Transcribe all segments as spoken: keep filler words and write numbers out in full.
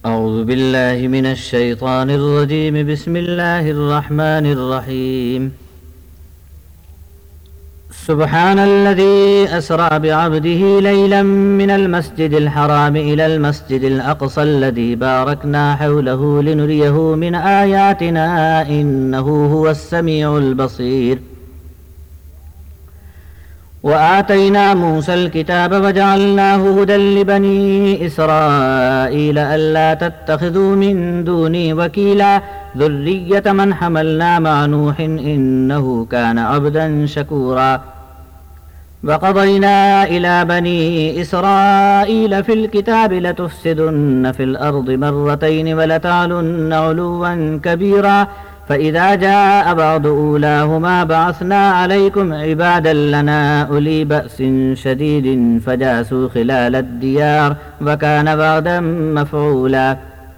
أعوذ بالله من الشيطان الرجيم. بسم الله الرحمن الرحيم. سبحان الذي أسرى بعبده ليلا من المسجد الحرام إلى المسجد الأقصى الذي باركنا حوله لنريه من آياتنا إنه هو السميع البصير. وآتينا موسى الكتاب وجعلناه هدى لبني إسرائيل ألا تتخذوا من دوني وكيلا ذرية من حملنا مع نوح إنه كان عبدا شكورا. وقضينا إلى بني إسرائيل في الكتاب لتفسدن في الأرض مرتين ولتعلن علوا كبيرا فإذا جاء بعض أولاهما بعثنا عليكم عبادا لنا أولي بأس شديد فجاسوا خلال الديار وكان بعدا مفعولا.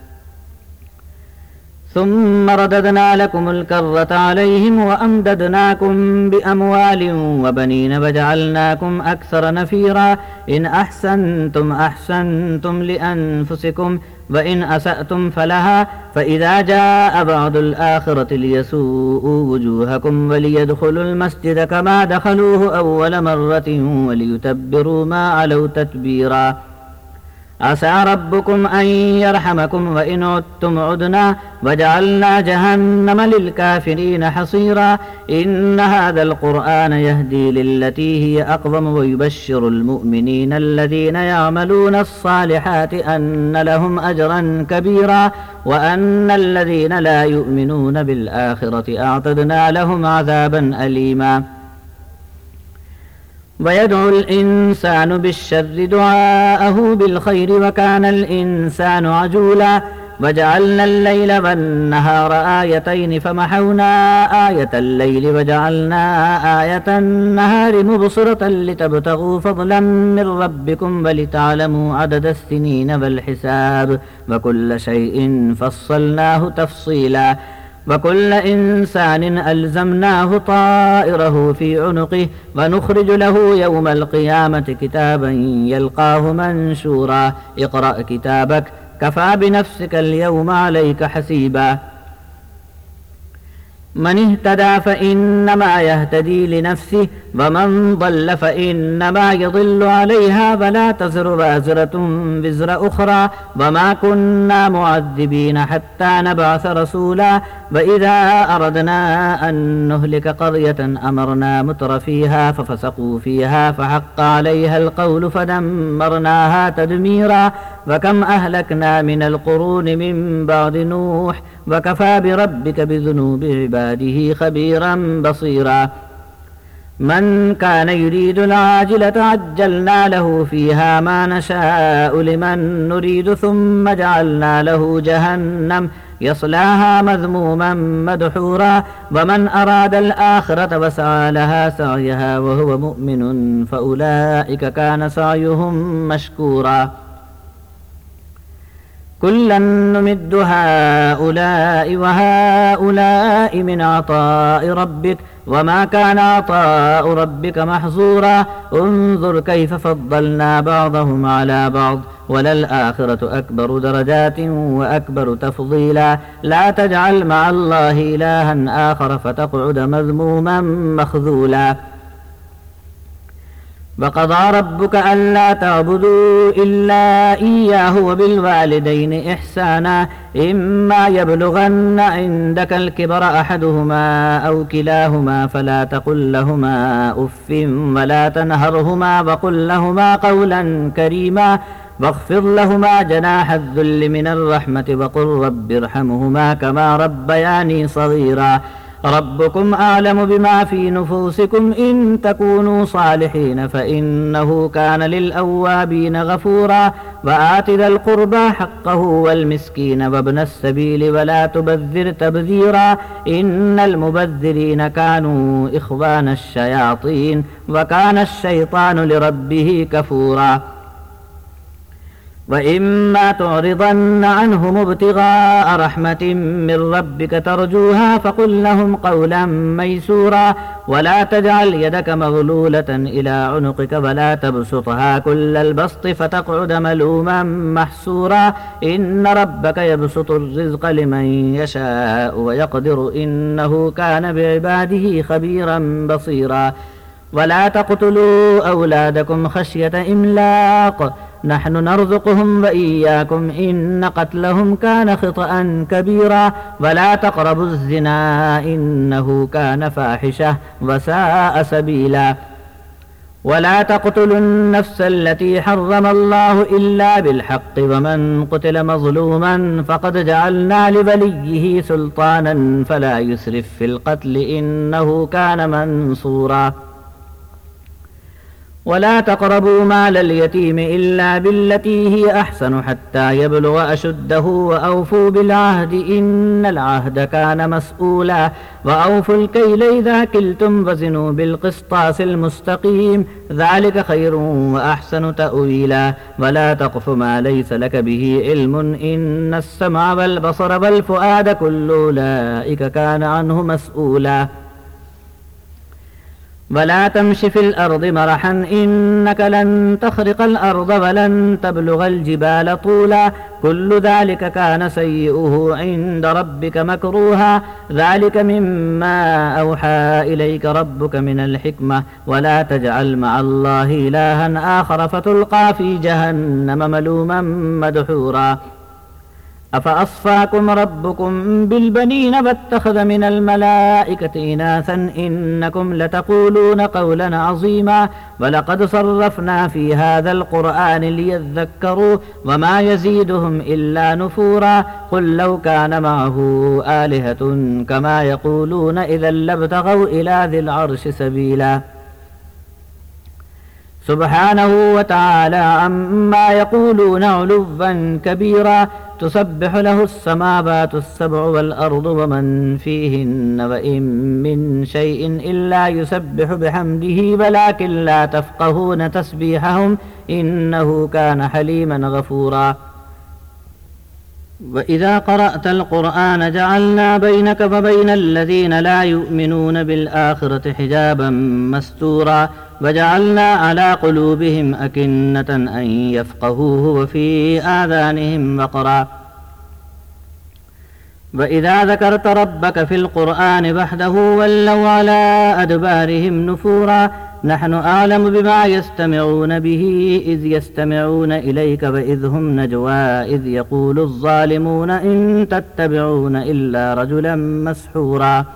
ثم رددنا لكم الكرة عليهم وأمددناكم بأموال وبنين وجعلناكم أكثر نفيرا. إن أحسنتم أحسنتم لأنفسكم وإن أسأتم فلها فإذا جاء بعد الآخرة ليسوءوا وجوهكم وليدخلوا المسجد كما دخلوه أول مرة وليتبروا ما علوا تتبيرا. عسى ربكم أن يرحمكم وإن عدتم عدنا وجعلنا جهنم للكافرين حصيرا. إن هذا القرآن يهدي للتي هي أقوم ويبشر المؤمنين الذين يعملون الصالحات أن لهم أجرا كبيرا وأن الذين لا يؤمنون بالآخرة أعتدنا لهم عذابا أليما. ويدعو الإنسان بالشر دعاءه بالخير وكان الإنسان عجولا. وجعلنا الليل والنهار آيتين فمحونا آية الليل وجعلنا آية النهار مبصرة لتبتغوا فضلا من ربكم ولتعلموا عدد السنين والحساب وكل شيء فصلناه تفصيلا. وكل إنسان ألزمناه طائره في عنقه ونخرج له يوم القيامة كتابا يلقاه منشورا. اقرأ كتابك كفى بنفسك اليوم عليك حسيبا. من اهتدى فإنما يهتدي لنفسه ومن ضل فإنما يضل عليها ولا تزر وازرة وزر أخرى وما كنا معذبين حتى نبعث رسولا. وإذا أردنا أن نهلك قرية أمرنا متر فيها ففسقوا فيها فحق عليها القول فدمرناها تدميرا. وكم أهلكنا من القرون من بعد نوح وكفى بربك بذنوب عباده خبيرا بصيرا. من كان يريد العاجلة عجلنا له فيها ما نشاء لمن نريد ثم جعلنا له جهنم يصلاها مذموما مدحورا. ومن أراد الآخرة وسعى لها سعيها وهو مؤمن فأولئك كان سعيهم مشكورا. كلا نمد هؤلاء وهؤلاء من عطاء ربك وما كان عطاء ربك محظورا. انظر كيف فضلنا بعضهم على بعض وللآخرة أكبر درجات وأكبر تفضيلا. لا تجعل مع الله إلها آخر فتقعد مذموما مخذولا. وقضى ربك ألا تعبدوا إلا إياه وبالوالدين إحسانا. إما يبلغن عندك الكبر أحدهما أو كلاهما فلا تقل لهما أف ولا تنهرهما وقل لهما قولا كريما واخفض لهما جناح الذل من الرحمة وقل رب ارحمهما كما ربياني صغيرا. ربكم أعلم بما في نفوسكم إن تكونوا صالحين فإنه كان للأوابين غفورا. وآت ذا القربى حقه والمسكين وابن السبيل ولا تبذر تبذيرا. إن المبذرين كانوا إخوان الشياطين وكان الشيطان لربه كفورا. وإما تعرضن عنهم ابتغاء رحمة من ربك ترجوها فقل لهم قولا ميسورا ولا تجعل يدك مغلولة إلى عنقك ولا تبسطها كل البسط فتقعد ملوما محسورا إن ربك يبسط الرزق لمن يشاء ويقدر إنه كان بعباده خبيرا بصيرا ولا تقتلوا أولادكم خشية إملاق نحن نرزقهم وإياكم إن قتلهم كان خطأ كبيرا ولا تقربوا الزنا إنه كان فاحشة وساء سبيلا ولا تقتلوا النفس التي حرم الله إلا بالحق ومن قتل مظلوما فقد جعلنا لوليه سلطانا فلا يسرف في القتل إنه كان منصورا ولا تقربوا مال اليتيم إلا بالتي هي أحسن حتى يبلغ أشده وأوفوا بالعهد إن العهد كان مسؤولا وأوفوا الكيل إذا كلتم وزنوا بالقسطاس المستقيم ذلك خير وأحسن تأويلا ولا تقف ما ليس لك به علم إن السمع والبصر والفؤاد كل أولئك كان عنه مسؤولا ولا تمش في الأرض مرحا إنك لن تخرق الأرض ولن تبلغ الجبال طولا كل ذلك كان سيئه عند ربك مكروها ذلك مما أوحى إليك ربك من الحكمة ولا تجعل مع الله إلها آخر فتلقى في جهنم ملوما مدحورا أفأصفاكم ربكم بالبنين واتخذ من الملائكة إناثا إنكم لتقولون قولا عظيما ولقد صرفنا في هذا القرآن ليذكروا وما يزيدهم إلا نفورا قل لو كان معه آلهة كما يقولون إذا لابتغوا إلى ذي العرش سبيلا سبحانه وتعالى عما يقولون علوا كبيرا تسبح له السماوات السبع والأرض ومن فيهن وإن من شيء إلا يسبح بحمده ولكن لا تفقهون تسبيحهم إنه كان حليما غفورا وإذا قرأت القرآن جعلنا بينك وبين الذين لا يؤمنون بالآخرة حجابا مستورا وجعلنا على قلوبهم أكنة أن يفقهوه وفي آذانهم وقرا وإذا ذكرت ربك في القرآن وحده ولوا على أدبارهم نفورا نحن أعلم بما يستمعون به إذ يستمعون إليك وإذ هم نجوى إذ يقول الظالمون إن تتبعون إلا رجلا مسحورا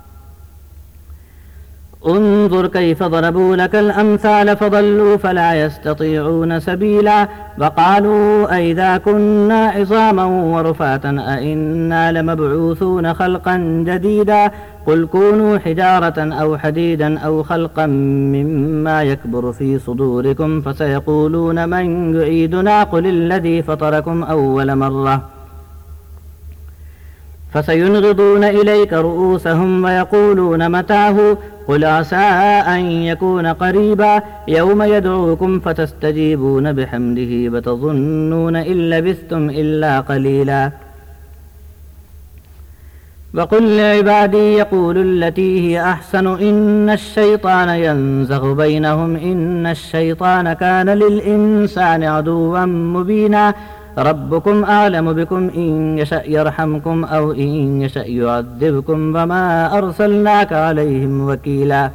انظر كيف ضربوا لك الأمثال فضلوا فلا يستطيعون سبيلا وقالوا أئذا كنا عظاما ورفاتا أئنا لمبعوثون خلقا جديدا قل كونوا حجارة أو حديدا أو خلقا مما يكبر في صدوركم فسيقولون من يعيدنا قل الذي فطركم أول مرة فسينغضون إليك رؤوسهم ويقولون متاه قل عسى أن يكون قريبا يوم يدعوكم فتستجيبون بحمده وتظنون إن لبثتم إلا قليلا وقل لعبادي يقولوا التي هي أحسن إن الشيطان ينزغ بينهم إن الشيطان كان للإنسان عدوا مبينا ربكم أعلم بكم إن يشأ يرحمكم أو إن يشأ يعذبكم وما أرسلناك عليهم وكيلا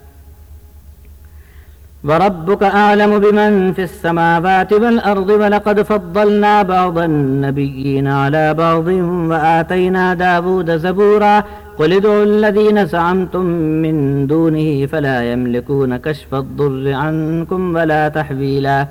وربك أعلم بمن في السماوات والأرض ولقد فضلنا بعض النبيين على بعض وآتينا داود زبورا قل ادعوا الذين زعمتم من دونه فلا يملكون كشف الضر عنكم ولا تحويلا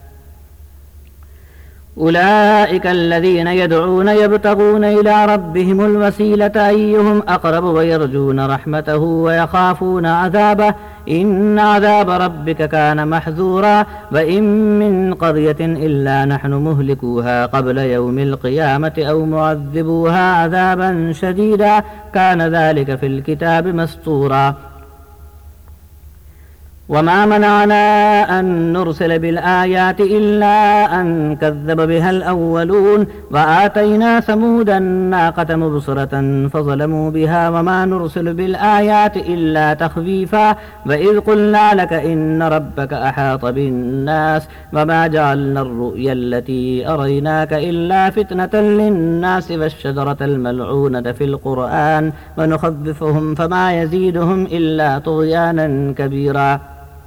أولئك الذين يدعون يبتغون إلى ربهم الوسيلة أيهم أقرب ويرجون رحمته ويخافون عذابه إن عذاب ربك كان محذورا وإن من قرية إلا نحن مهلكوها قبل يوم القيامة أو معذبوها عذابا شديدا كان ذلك في الكتاب مسطورا وما منعنا أن نرسل بالآيات إلا أن كذب بها الأولون وآتينا ثمود الناقة مبصرة فظلموا بها وما نرسل بالآيات إلا تخفيفا وإذ قلنا لك إن ربك أحاط بالناس وما جعلنا الرؤيا التي أريناك إلا فتنة للناس والشجرة الملعونة في القرآن ونخففهم فما يزيدهم إلا طغيانا كبيرا.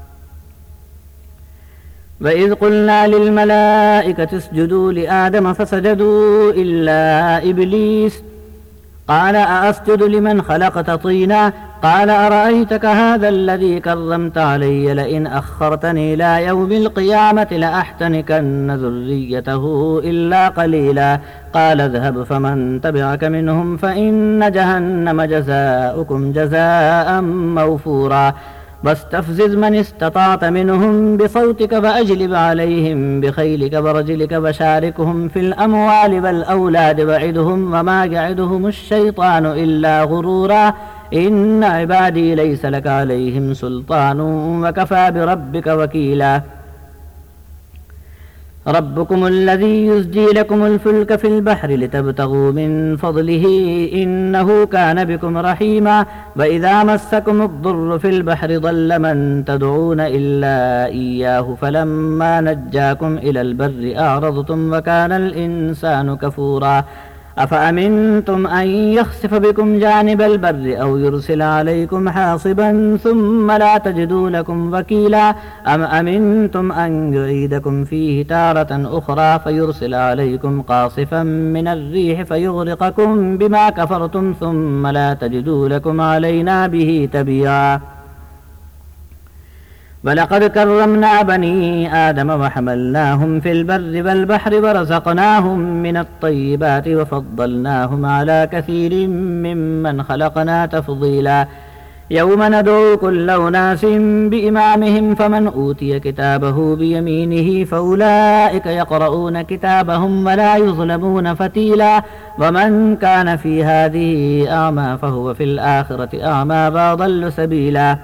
وإذ قلنا للملائكة اسجدوا لآدم فسجدوا إلا إبليس قال أأسجد لمن خلقت طينا قال أرأيتك هذا الذي كرمت علي لئن أخرتني إلى يوم القيامة لأحتنكن ذريته إلا قليلا قال اذهب فمن تبعك منهم فإن جهنم جزاؤكم جزاء موفورا واستفزز من استطعت منهم بصوتك فأجلب عليهم بخيلك ورجلك وشاركهم في الأموال والأولاد وعدهم وما يعدهم الشيطان إلا غرورا إن عبادي ليس لك عليهم سلطان وكفى بربك وكيلا. ربكم الذي يزجي لكم الفلك في البحر لتبتغوا من فضله إنه كان بكم رحيما وإذا مسكم الضر في البحر ضل من تدعون إلا إياه فلما نجاكم إلى البر أعرضتم وكان الإنسان كفورا. أفأمنتم أن يخسف بكم جانب البر أو يرسل عليكم حاصبا ثم لا تجدوا لكم وكيلا أم أمنتم أن يعيدكم فيه تارة أخرى فيرسل عليكم قاصفا من الريح فيغرقكم بما كفرتم ثم لا تجدوا لكم علينا به تبيعا. ولقد كرمنا بني آدم وحملناهم في البر والبحر ورزقناهم من الطيبات وفضلناهم على كثير ممن خلقنا تفضيلا. يوم ندعو كل أناس بإمامهم فمن أوتي كتابه بيمينه فأولئك يقرؤون كتابهم ولا يظلمون فتيلا ومن كان في هذه أعمى فهو في الآخرة أعمى وأضل سبيلا.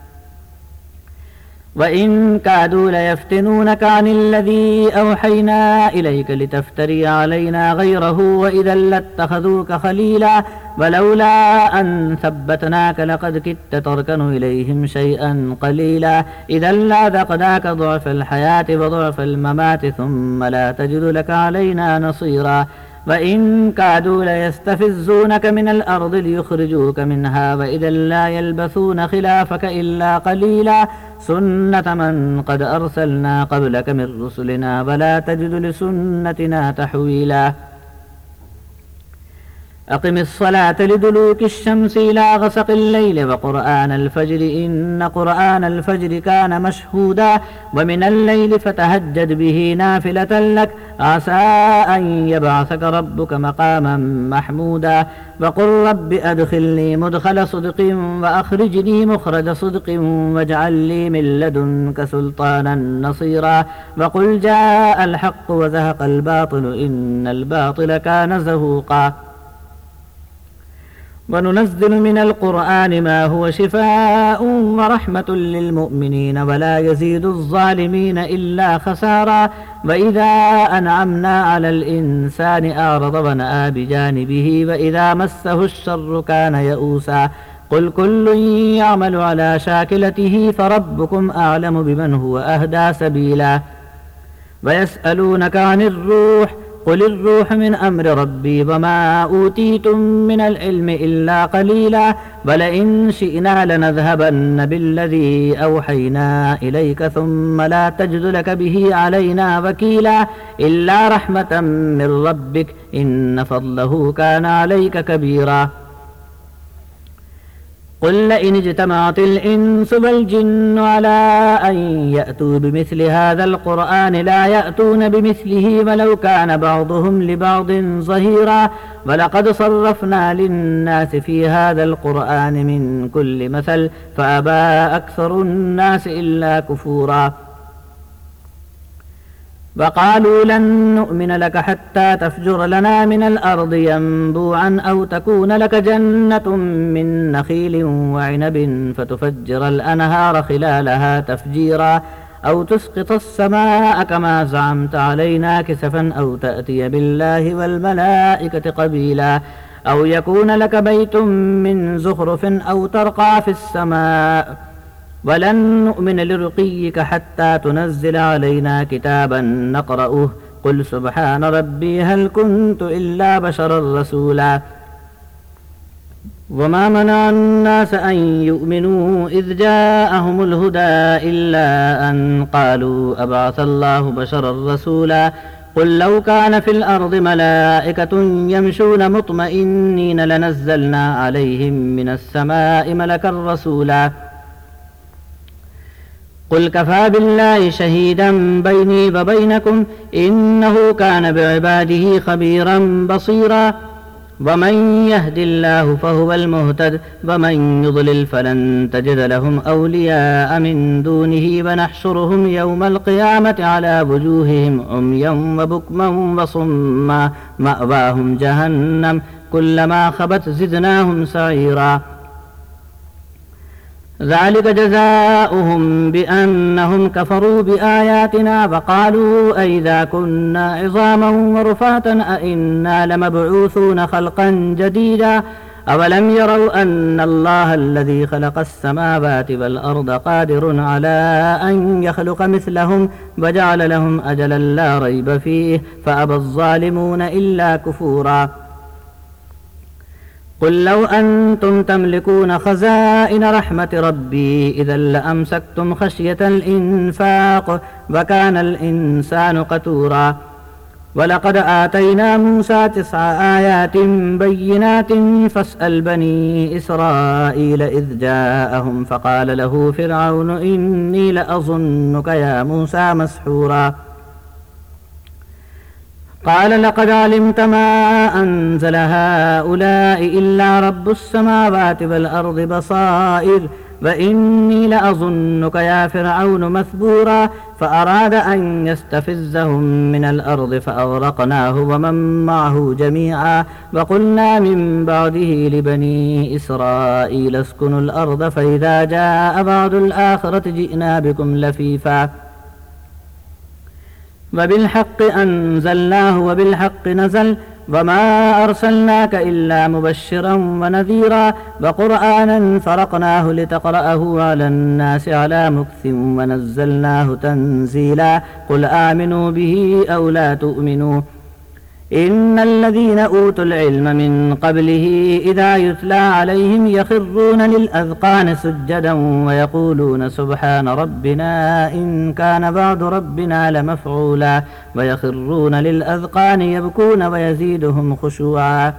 وإن كادوا ليفتنونك عن الذي أوحينا إليك لتفتري علينا غيره وإذا لاتخذوك خليلا ولولا أن ثبتناك لقد كدت تركن إليهم شيئا قليلا إذا لأذقناك ضعف الحياة وضعف الممات ثم لا تجد لك علينا نصيرا. وإن كادوا ليستفزونك من الأرض ليخرجوك منها وإذا لا يلبثون خلافك إلا قليلا سنة من قد أرسلنا قبلك من رسلنا ولا تجد لسنتنا تحويلا. أقم الصلاة لدلوك الشمس إلى غسق الليل وقرآن الفجر إن قرآن الفجر كان مشهودا ومن الليل فتهجد به نافلة لك عسى أن يبعثك ربك مقاما محمودا. وقل رب أدخلني مدخل صدق وأخرجني مخرج صدق واجعل لي من لدنك سلطانا نصيرا. وقل جاء الحق وزهق الباطل إن الباطل كان زهوقا. وننزل من القرآن ما هو شفاء ورحمة للمؤمنين ولا يزيد الظالمين إلا خسارا. وإذا أنعمنا على الإنسان أعرض ونأى بجانبه وإذا مسه الشر كان يئوسا. قل كل يعمل على شاكلته فربكم أعلم بمن هو أهدى سبيلا. ويسألونك عن الروح قل الروح من أمر ربي وما أوتيتم من العلم إلا قليلا ولئن شئنا لنذهبن بالذي أوحينا إليك ثم لا تجد لك به علينا وكيلا إلا رحمة من ربك إن فضله كان عليك كبيرا. قل لئن اجتمعت الإنس والجن على أن يأتوا بمثل هذا القرآن لا يأتون بمثله ولو كان بعضهم لبعض ظهيرا. ولقد صرفنا للناس في هذا القرآن من كل مثل فأبى أكثر الناس إلا كفورا. وقالوا لن نؤمن لك حتى تفجر لنا من الأرض ينبوعا أو تكون لك جنة من نخيل وعنب فتفجر الأنهار خلالها تفجيرا أو تسقط السماء كما زعمت علينا كسفا أو تأتي بالله والملائكة قبيلا أو يكون لك بيت من زخرف أو ترقى في السماء ولن نؤمن لرقيك حتى تنزل علينا كتابا نقرأه قل سبحان ربي هل كنت إلا بشرا رسولا وما منع الناس أن يؤمنوا إذ جاءهم الهدى إلا أن قالوا أبعث الله بشرا رسولا قل لو كان في الأرض ملائكة يمشون مطمئنين لنزلنا عليهم من السماء ملكا رسولا قل كفى بالله شهيدا بيني وبينكم إنه كان بعباده خبيرا بصيرا ومن يهد الله فهو المهتد ومن يضلل فلن تجد لهم أولياء من دونه ونحشرهم يوم القيامة على وجوههم عميا وبكما وصما مأواهم جهنم كلما خبت زدناهم سعيرا ذلك جزاؤهم بأنهم كفروا بآياتنا وقالوا أئذا كنا عظاما ورفاتا أئنا لمبعوثون خلقا جديدا أولم يروا أن الله الذي خلق السماوات والأرض قادر على أن يخلق مثلهم وجعل لهم أجلا لا ريب فيه فأبى الظالمون إلا كفورا قل لو أنتم تملكون خزائن رحمة ربي إذا لأمسكتم خشية الإنفاق وكان الإنسان قتورا ولقد آتينا موسى تسع آيات بينات فاسأل بني إسرائيل إذ جاءهم فقال له فرعون إني لأظنك يا موسى مسحورا قال لقد علمت ما أنزل هؤلاء إلا رب السماوات والأرض بصائر وإني لأظنك يا فرعون مثبورا فأراد أن يستفزهم من الأرض فأغرقناه ومن معه جميعا وقلنا من بعده لبني إسرائيل اسكنوا الأرض فإذا جاء بعد الآخرة جئنا بكم لفيفا وبالحق أنزلناه وبالحق نزل وما أرسلناك إلا مبشرا ونذيرا وقرآنا فرقناه لتقرأه على الناس على مكث ونزلناه تنزيلا قل آمنوا به أو لا تؤمنوا إن الذين أوتوا العلم من قبله إذا يتلى عليهم يخرون للأذقان سجدا ويقولون سبحان ربنا إن كان بعد ربنا لمفعولا ويخرون للأذقان يبكون ويزيدهم خشوعا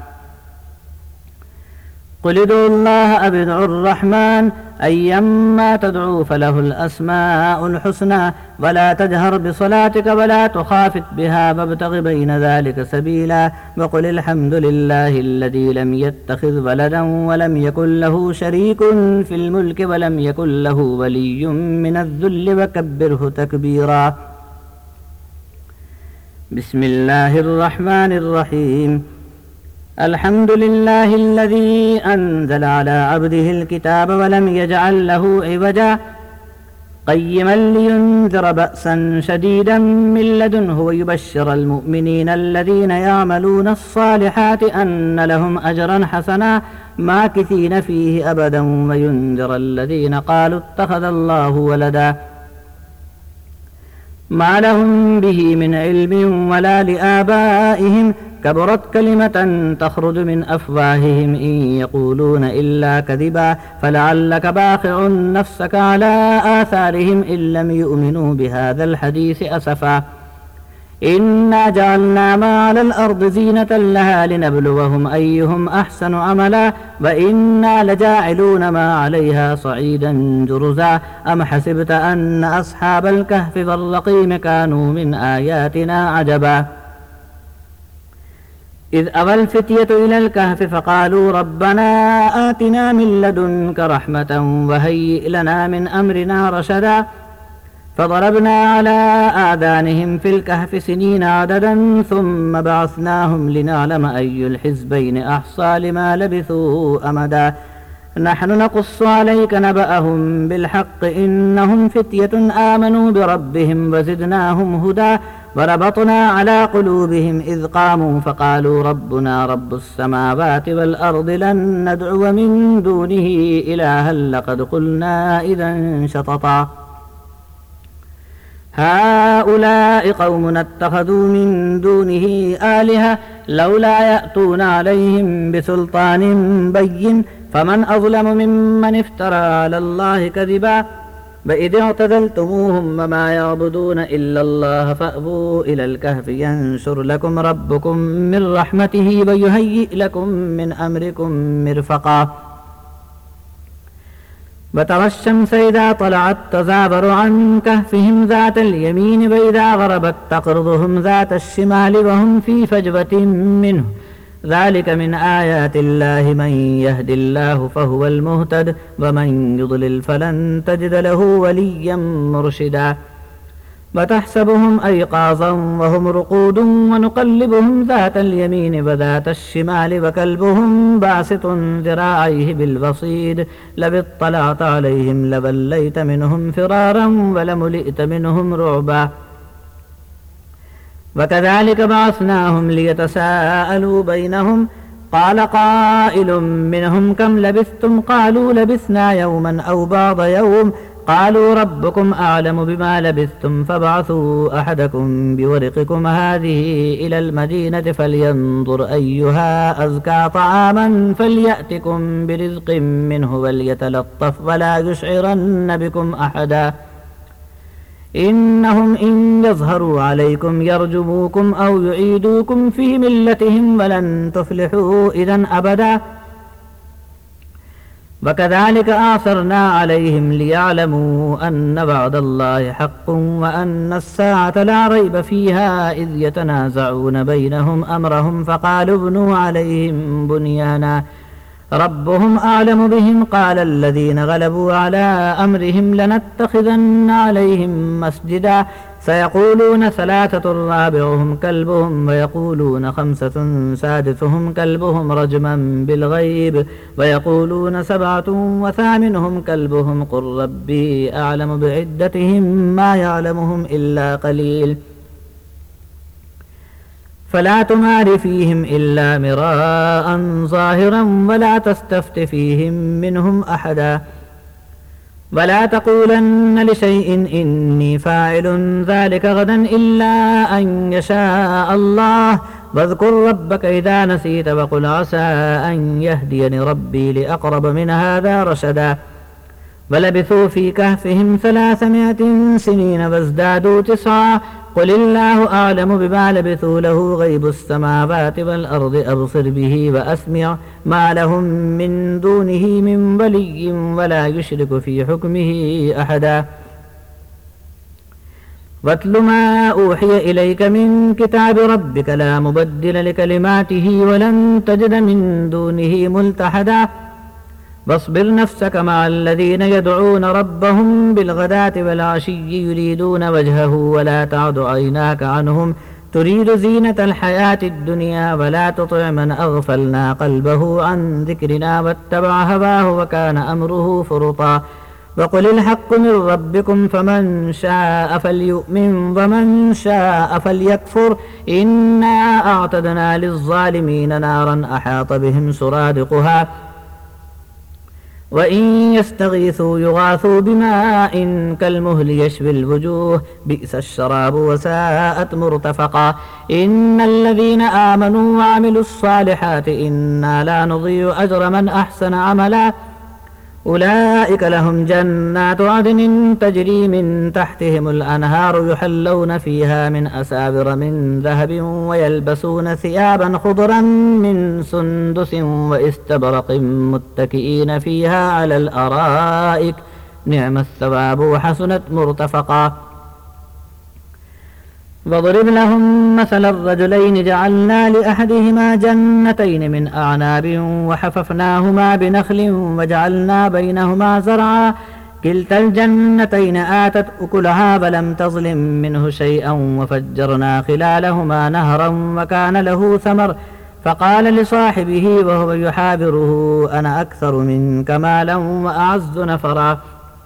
قل ادعوا الله أو ادعوا الرحمن أيما تدعوا فله الأسماء الحسنى ولا تجهر بصلاتك ولا تخافت بها وابتغ بين ذلك سبيلا وقل الحمد لله الذي لم يتخذ ولدا ولم يكن له شريك في الملك ولم يكن له ولي من الذل وكبره تكبيرا بسم الله الرحمن الرحيم الحمد لله الذي أنزل على عبده الكتاب ولم يجعل له عوجا قيما لينذر بأسا شديدا من لدنه ويبشر المؤمنين الذين يعملون الصالحات أن لهم أجرا حسنا ماكثين فيه أبدا وينذر الذين قالوا اتخذ الله ولدا ما لهم به من علم ولا لآبائهم كبرت كلمة تخرج من أفواههم إن يقولون إلا كذبا فلعلك باخع نفسك على آثارهم إن لم يؤمنوا بهذا الحديث أسفا إنا جعلنا ما على الأرض زينة لها لنبلوهم أيهم أحسن عملا وإنا لجاعلون ما عليها صعيدا جرزا أم حسبت أن أصحاب الكهف والرقيم كانوا من آياتنا عجبا إذ أوى الفتية إلى الكهف فقالوا ربنا آتنا من لدنك رحمة وهيئ لنا من أمرنا رشدا فضربنا على آذانهم في الكهف سنين عددا ثم بعثناهم لنعلم أي الحزبين أحصى لما لبثوا أمدا نحن نقص عليك نبأهم بالحق إنهم فتية آمنوا بربهم وزدناهم هدى وربطنا على قلوبهم إذ قاموا فقالوا ربنا رب السماوات والأرض لن ندعو من دونه إلها لقد قلنا إذا شططا هؤلاء قومنا اتخذوا من دونه آلهة لولا يأتون عليهم بسلطان بين فمن أظلم ممن افترى على الله كذبا وإذ اعتزلتموهم وما يعبدون إلا الله فأووا إلى الكهف ينشر لكم ربكم من رحمته ويهيئ لكم من أمركم مرفقا وترى الشمس إذا طلعت تزاور عن كهفهم ذات اليمين وإذا غربت تقرضهم ذات الشمال وهم في فجوة منه ذلك من آيات الله من يهد الله فهو المهتد ومن يضلل فلن تجد له وليا مرشدا وتحسبهم أيقاظا وهم رقود ونقلبهم ذات اليمين وذات الشمال وكلبهم باسط ذراعيه بالوصيد لو اطلعت عليهم لوليت منهم فرارا ولملئت منهم رعبا وكذلك بعثناهم ليتساءلوا بينهم قال قائل منهم كم لبثتم قالوا لبثنا يوما أو بعض يوم قالوا ربكم أعلم بما لبثتم فابعثوا أحدكم بورقكم هذه إلى المدينة فلينظر أيها أزكى طعاما فليأتكم برزق منه وليتلطف ولا يشعرن بكم أحدا إنهم إن يظهروا عليكم يرجموكم أو يعيدوكم في ملتهم ولن تفلحوا إذا أبدا وكذلك آثرنا عليهم ليعلموا أن وعد الله حق وأن الساعة لا ريب فيها إذ يتنازعون بينهم أمرهم فقالوا ابنوا عليهم بنيانا ربهم أعلم بهم قال الذين غلبوا على أمرهم لنتخذن عليهم مسجدا سيقولون ثلاثة رابعهم كلبهم ويقولون خمسة سادسهم كلبهم رجما بالغيب ويقولون سبعة وثامنهم كلبهم قل ربي أعلم بعدتهم ما يعلمهم إلا قليل فلا تمار فيهم إلا مراء ظاهرا ولا تستفت فيهم منهم أحدا ولا تقولن لشيء إني فاعل ذلك غدا إلا أن يشاء الله واذكر ربك إذا نسيت وقل عسى أن يهديني ربي لأقرب من هذا رشدا ولبثوا في كهفهم ثلاثمائة سنين وازدادوا تسعا قل الله أعلم بما لبثوا له غيب السماوات والأرض أبصر به وأسمع ما لهم من دونه من ولي ولا يشرك في حكمه أحدا واتل ما أوحي إليك من كتاب ربك لا مبدل لكلماته ولن تجد من دونه ملتحدا واصبر نفسك مع الذين يدعون ربهم بالغداة والعشي يريدون وجهه ولا تعد عيناك عنهم تريد زينة الحياة الدنيا ولا تطع من أغفلنا قلبه عن ذكرنا واتبع هواه وكان أمره فرطا وقل الحق من ربكم فمن شاء فليؤمن ومن شاء فليكفر إنا أعتدنا للظالمين نارا أحاط بهم سرادقها وإن يستغيثوا يغاثوا بماء كالمهل يشوي الوجوه بئس الشراب وساءت مرتفقا إن الذين آمنوا وعملوا الصالحات إنا لا نضيع أجر من أحسن عملا أولئك لهم جنات عدن تجري من تحتهم الأنهار يحلون فيها من أساور من ذهب ويلبسون ثيابا خضرا من سندس واستبرق متكئين فيها على الأرائك نعم الثواب وحسنت مرتفقا واضرب لهم مثل الرجلين جعلنا لأحدهما جنتين من أعناب وحففناهما بنخل وجعلنا بينهما زرعا كلتا الجنتين آتت أكلها فلم تظلم منه شيئا وفجرنا خلالهما نهرا وكان له ثمر فقال لصاحبه وهو يحاوره أنا أكثر منك مالا وأعز نفرا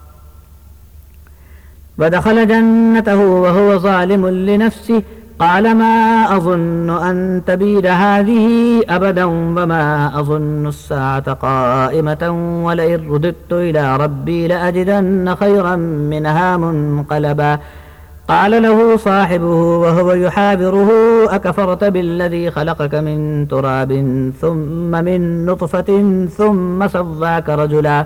ودخل جنته وهو ظالم لنفسه قال ما أظن أن تبيد هذه أبدا وما أظن الساعة قائمة ولئن رددت إلى ربي لأجدن خيرا منها منقلبا قال له صاحبه وهو يحاوره أكفرت بالذي خلقك من تراب ثم من نطفة ثم سواك رجلا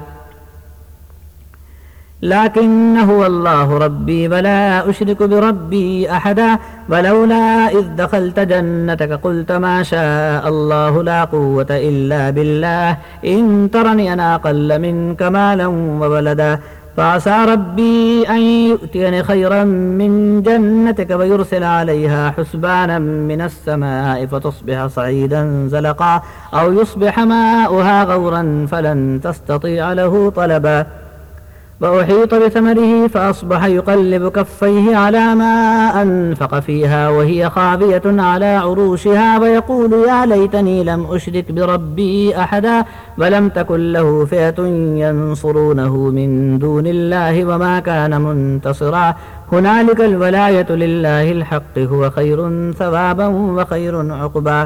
لكن هو الله ربي ولا أشرك بربي أحدا ولولا إذ دخلت جنتك قلت ما شاء الله لا قوة إلا بالله إن ترني أنا أقل منك مالا وولدا فعسى ربي أن يؤتيني خيرا من جنتك ويرسل عليها حسبانا من السماء فتصبح صعيدا زلقا أو يصبح ماؤها غورا فلن تستطيع له طلبا وأحيط بثمره فأصبح يقلب كفيه على ما أنفق فيها وهي خاوية على عروشها ويقول يا ليتني لم أشرك بربي أحدا ولم تكن له فئة ينصرونه من دون الله وما كان منتصرا هنالك الولاية لله الحق هو خير ثوابا وخير عقبا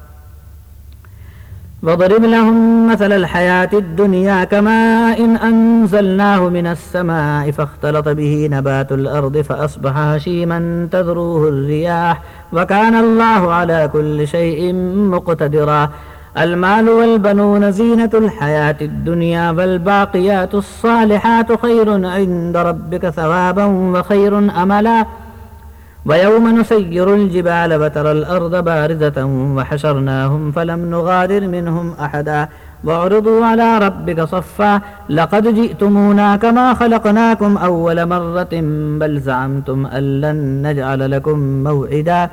واضرب لهم مثل الحياة الدنيا كماء إن أنزلناه من السماء فاختلط به نبات الأرض فأصبح هشيما تذروه الرياح وكان الله على كل شيء مقتدرا المال والبنون زينة الحياة الدنيا والباقيات الصالحات خير عند ربك ثوابا وخير أملا ويوم نسير الجبال وترى الأرض بارزة وحشرناهم فلم نغادر منهم أحدا وعرضوا على ربك صفا لقد جئتمونا كما خلقناكم أول مرة بل زعمتم أن لن نجعل لكم موعدا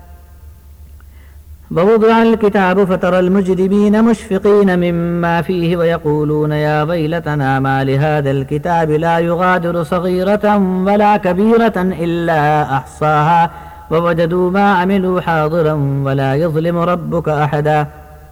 ووضع الكتاب فترى المجرمين مشفقين مما فيه ويقولون يا ويلتنا ما لهذا الكتاب لا يغادر صغيرة ولا كبيرة إلا أحصاها ووجدوا ما عملوا حاضرا ولا يظلم ربك أحدا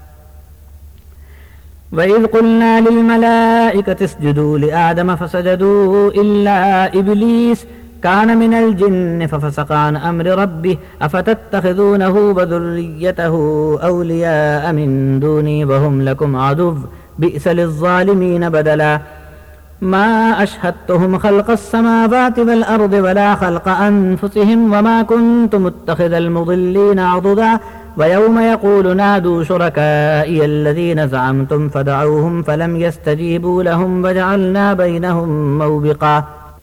وإذ قلنا للملائكة اسجدوا لآدم فسجدوا إلا إبليس كان من الجن ففسق عن أمر ربه أفتتخذونه وذريته أولياء من دوني وهم لكم عدو بئس للظالمين بدلا ما أشهدتهم خلق السماوات والأرض ولا خلق أنفسهم وما كنت متخذ المضلين عضدا ويوم يقول نادوا شركائي الذين زعمتم فدعوهم فلم يستجيبوا لهم وجعلنا بينهم موبقا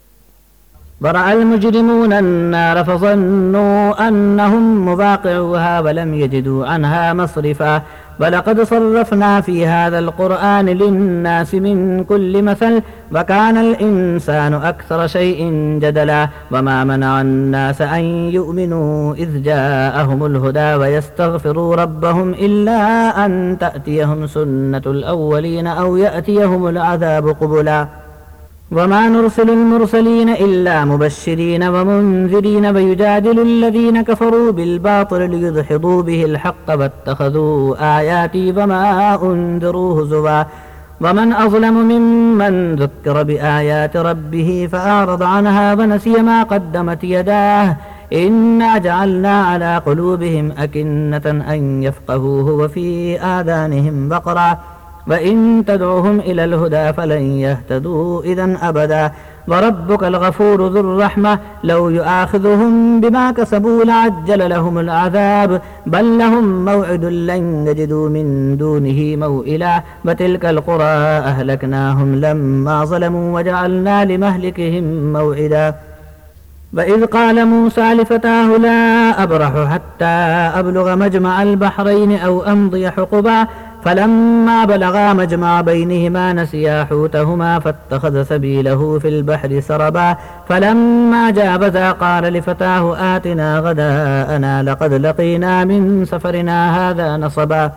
ورأى المجرمون النار فظنوا أنهم مواقعوها ولم يجدوا عنها مصرفا ولقد صرفنا في هذا القرآن للناس من كل مثل وكان الإنسان أكثر شيء جدلا وما منع الناس أن يؤمنوا إذ جاءهم الهدى ويستغفروا ربهم إلا أن تأتيهم سنة الأولين أو يأتيهم العذاب قبلا وما نرسل المرسلين إلا مبشرين ومنذرين ويجادل الذين كفروا بالباطل ليدحضوا به الحق واتخذوا آياتي وما أنذروا هزوا ومن أظلم ممن ذكر بآيات ربه فأعرض عنها ونسي ما قدمت يداه إنا جعلنا على قلوبهم أكنة أن يفقهوه وفي آذانهم وقرا وإن تدعوهم إلى الهدى فلن يهتدوا إذا أبدا وربك الغفور ذو الرحمة لو يؤاخذهم بما كسبوا لعجل لهم العذاب بل لهم موعد لن يجدوا من دونه موئلا وتلك القرى أهلكناهم لما ظلموا وجعلنا لمهلكهم موعدا وإذ قال موسى لفتاه لا أبرح حتى أبلغ مجمع البحرين أو أمضي حقبا فلما بلغا مجمع بينهما نسيا حوتهما فاتخذ سبيله في البحر سربا فلما جاوزا قال لفتاه آتنا غداءنا لقد لقينا من سفرنا هذا نصبا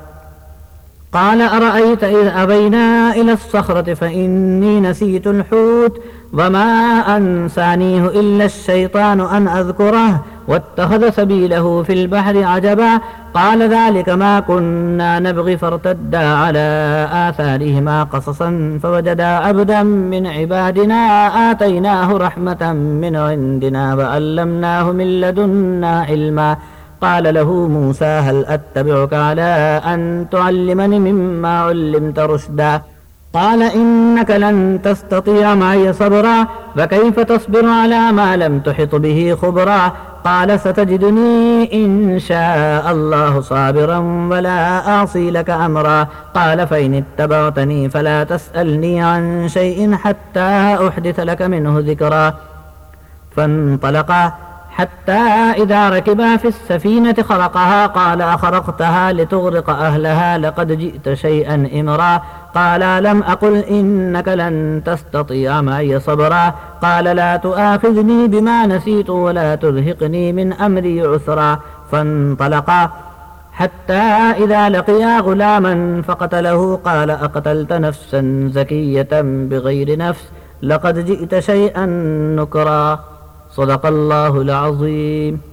قال أرأيت إذ أبينا إلى الصخرة فإني نسيت الحوت وما أنسانيه إلا الشيطان أن أذكره واتخذ سبيله في البحر عجبا قال ذلك ما كنا نبغي فارتدا على آثارهما قصصا فوجدا عبدا من عبادنا آتيناه رحمة من عندنا وعلمناه من لدنا علما قال له موسى هل أتبعك على أن تعلمني مما علمت رشدا قال إنك لن تستطيع معي صبرا فكيف تصبر على ما لم تحط به خبرا قال ستجدني إن شاء الله صابرا ولا أعصي لك أمرا قال فإن اتبعتني فلا تسألني عن شيء حتى أحدث لك منه ذكرا فانطلقا حتى إذا ركبا في السفينة خرقها قال أخرقتها لتغرق أهلها لقد جئت شيئا إمرا قال لم أقل إنك لن تستطيع معي صبرا قال لا تؤاخذني بما نسيت ولا ترهقني من أمري عسرا فانطلقا حتى إذا لقيا غلاما فقتله قال أقتلت نفسا زكية بغير نفس لقد جئت شيئا نكرا صدق الله العظيم.